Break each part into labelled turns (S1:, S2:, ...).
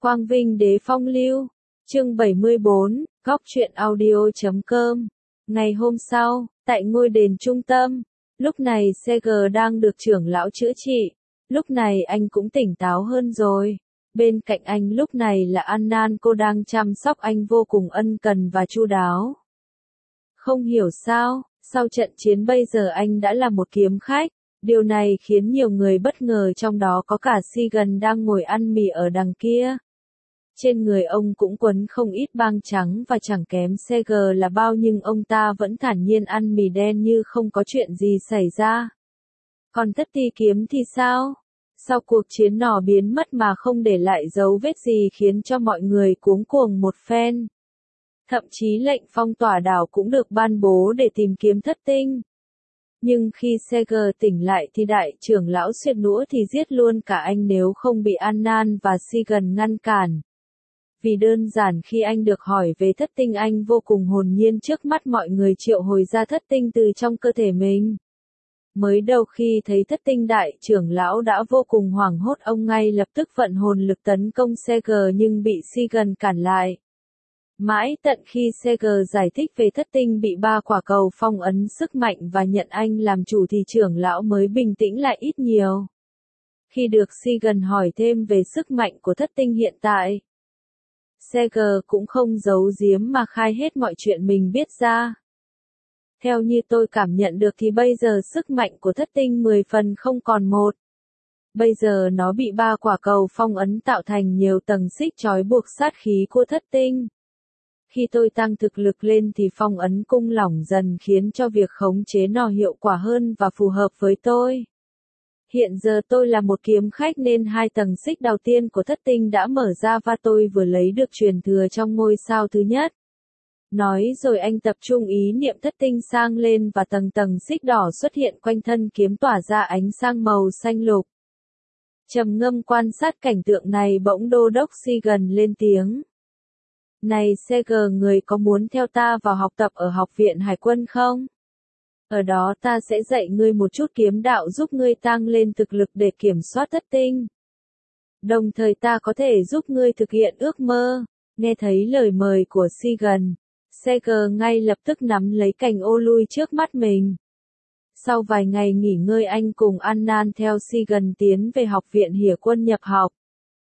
S1: Quang Vinh Đế Phong Lưu, chương 74, góc truyện audio.com. Ngày hôm sau, tại ngôi đền trung tâm, lúc này Seger đang được trưởng lão chữa trị, lúc này anh cũng tỉnh táo hơn rồi. Bên cạnh anh lúc này là An-nan, cô đang chăm sóc anh vô cùng ân cần và chu đáo. Không hiểu sao, sau trận chiến bây giờ anh đã là một kiếm khách. Điều này khiến nhiều người bất ngờ, trong đó có cả Sigan đang ngồi ăn mì ở đằng kia. Trên người ông cũng quấn không ít băng trắng và chẳng kém Seger là bao, nhưng ông ta vẫn thản nhiên ăn mì đen như không có chuyện gì xảy ra. Còn Thất Ti Kiếm thì sao? Sau cuộc chiến nỏ biến mất mà không để lại dấu vết gì, khiến cho mọi người cuống cuồng một phen. Thậm chí lệnh phong tỏa đảo cũng được ban bố để tìm kiếm thất tinh. Nhưng khi Seger tỉnh lại thì đại trưởng lão suýt nữa thì giết luôn cả anh nếu không bị An-nan và Sigan ngăn cản. Vì đơn giản khi anh được hỏi về thất tinh, anh vô cùng hồn nhiên trước mắt mọi người triệu hồi ra thất tinh từ trong cơ thể mình. Mới đầu khi thấy thất tinh, đại trưởng lão đã vô cùng hoảng hốt, ông ngay lập tức vận hồn lực tấn công Seger nhưng bị Sigan cản lại. Mãi tận khi Seger giải thích về thất tinh bị 3 quả cầu phong ấn sức mạnh và nhận anh làm chủ thì trưởng lão mới bình tĩnh lại ít nhiều. Khi được Sigan hỏi thêm về sức mạnh của thất tinh hiện tại, Seger cũng không giấu giếm mà khai hết mọi chuyện mình biết ra. Theo như tôi cảm nhận được thì bây giờ sức mạnh của thất tinh 10 phần không còn 1. Bây giờ nó bị 3 quả cầu phong ấn tạo thành nhiều tầng xích trói buộc sát khí của thất tinh. Khi tôi tăng thực lực lên thì phong ấn cung lỏng dần, khiến cho việc khống chế nó hiệu quả hơn và phù hợp với tôi. Hiện giờ tôi là một kiếm khách nên 2 tầng xích đầu tiên của thất tinh đã mở ra và tôi vừa lấy được truyền thừa trong ngôi sao thứ nhất. Nói rồi anh tập trung ý niệm thất tinh sang lên và tầng tầng xích đỏ xuất hiện quanh thân kiếm, tỏa ra ánh sáng màu xanh lục. Trầm ngâm quan sát cảnh tượng này, bỗng đô đốc Sigan lên tiếng. Này Seger, người có muốn theo ta vào học tập ở học viện hải quân không? Ở đó ta sẽ dạy ngươi một chút kiếm đạo giúp ngươi tăng lên thực lực để kiểm soát thất tinh. Đồng thời ta có thể giúp ngươi thực hiện ước mơ. Nghe thấy lời mời của Sigan, Seger ngay lập tức nắm lấy cành ô lui trước mắt mình. Sau vài ngày nghỉ ngơi, anh cùng An-nan theo Sigan tiến về học viện Hải quân nhập học.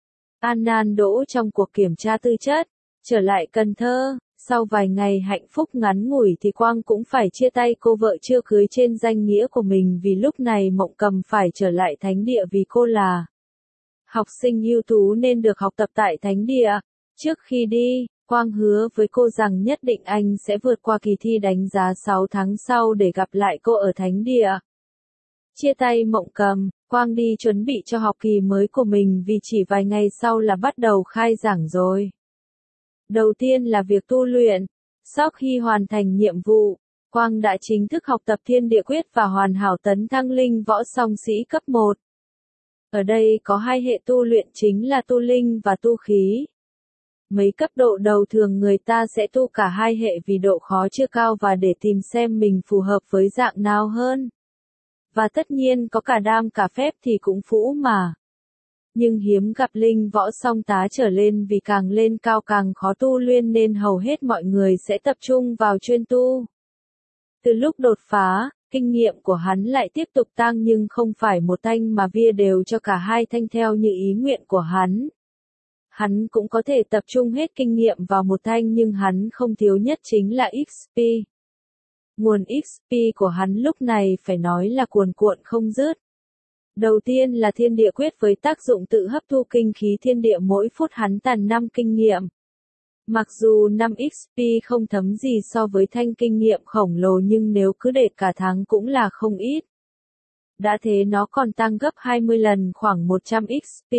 S1: An-nan đỗ trong cuộc kiểm tra tư chất. Trở lại Cần Thơ, sau vài ngày hạnh phúc ngắn ngủi thì Quang cũng phải chia tay cô vợ chưa cưới trên danh nghĩa của mình, vì lúc này Mộng Cầm phải trở lại thánh địa vì cô là học sinh ưu tú nên được học tập tại thánh địa. Trước khi đi, Quang hứa với cô rằng nhất định anh sẽ vượt qua kỳ thi đánh giá 6 tháng sau để gặp lại cô ở thánh địa. Chia tay Mộng Cầm, Quang đi chuẩn bị cho học kỳ mới của mình vì chỉ vài ngày sau là bắt đầu khai giảng rồi. Đầu tiên là việc tu luyện. Sau khi hoàn thành nhiệm vụ, Quang đã chính thức học tập thiên địa quyết và hoàn hảo tấn thăng linh võ song sĩ cấp 1. Ở đây có 2 hệ tu luyện chính là tu linh và tu khí. Mấy cấp độ đầu thường người ta sẽ tu cả 2 hệ vì độ khó chưa cao và để tìm xem mình phù hợp với dạng nào hơn. Và tất nhiên có cả đam cả phép thì cũng phũ mà. Nhưng hiếm gặp linh võ song tá trở lên vì càng lên cao càng khó tu luyện nên hầu hết mọi người sẽ tập trung vào chuyên tu. Từ lúc đột phá, kinh nghiệm của hắn lại tiếp tục tăng, nhưng không phải một thanh mà via đều cho cả 2 thanh theo như ý nguyện của hắn. Hắn cũng có thể tập trung hết kinh nghiệm vào một thanh, nhưng hắn không thiếu nhất chính là XP. Nguồn XP của hắn lúc này phải nói là cuồn cuộn không dứt. Đầu tiên là thiên địa quyết với tác dụng tự hấp thu kinh khí thiên địa, mỗi phút hắn tàn 5 kinh nghiệm. Mặc dù 5 XP không thấm gì so với thanh kinh nghiệm khổng lồ, nhưng nếu cứ để cả tháng cũng là không ít. Đã thế nó còn tăng gấp 20 lần, khoảng 100 XP.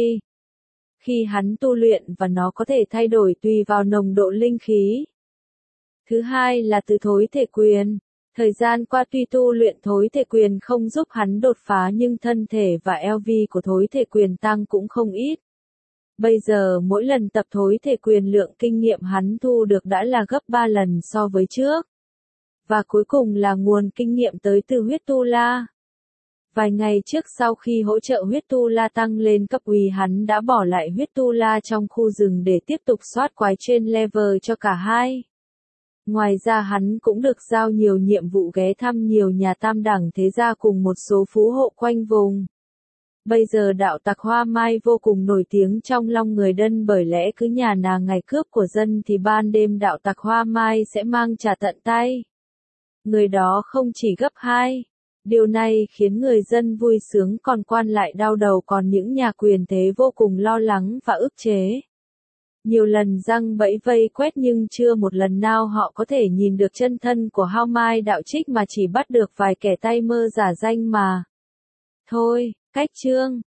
S1: Khi hắn tu luyện và nó có thể thay đổi tùy vào nồng độ linh khí. Thứ hai là từ thối thể quyền. Thời gian qua tuy tu luyện thối thể quyền không giúp hắn đột phá, nhưng thân thể và LV của thối thể quyền tăng cũng không ít. Bây giờ mỗi lần tập thối thể quyền, lượng kinh nghiệm hắn thu được đã là gấp 3 lần so với trước. Và cuối cùng là nguồn kinh nghiệm tới từ huyết tu la. Vài ngày trước sau khi hỗ trợ huyết tu la tăng lên cấp úy hắn đã bỏ lại huyết tu la trong khu rừng để tiếp tục soát quái trên level cho cả hai. Ngoài ra hắn cũng được giao nhiều nhiệm vụ ghé thăm nhiều nhà tam đẳng thế gia cùng một số phú hộ quanh vùng. Bây giờ đạo tặc Hoa Mai vô cùng nổi tiếng trong lòng người dân bởi lẽ cứ nhà nào ngày cướp của dân thì ban đêm đạo tặc Hoa Mai sẽ mang trả tận tay. Người đó không chỉ gấp hai. Điều này khiến người dân vui sướng còn quan lại đau đầu còn những nhà quyền thế vô cùng lo lắng và ức chế. Nhiều lần giăng bẫy vây quét nhưng chưa một lần nào họ có thể nhìn được chân thân của Hao Mai đạo trích mà chỉ bắt được vài kẻ tay mơ giả danh mà. Thôi, cách chương.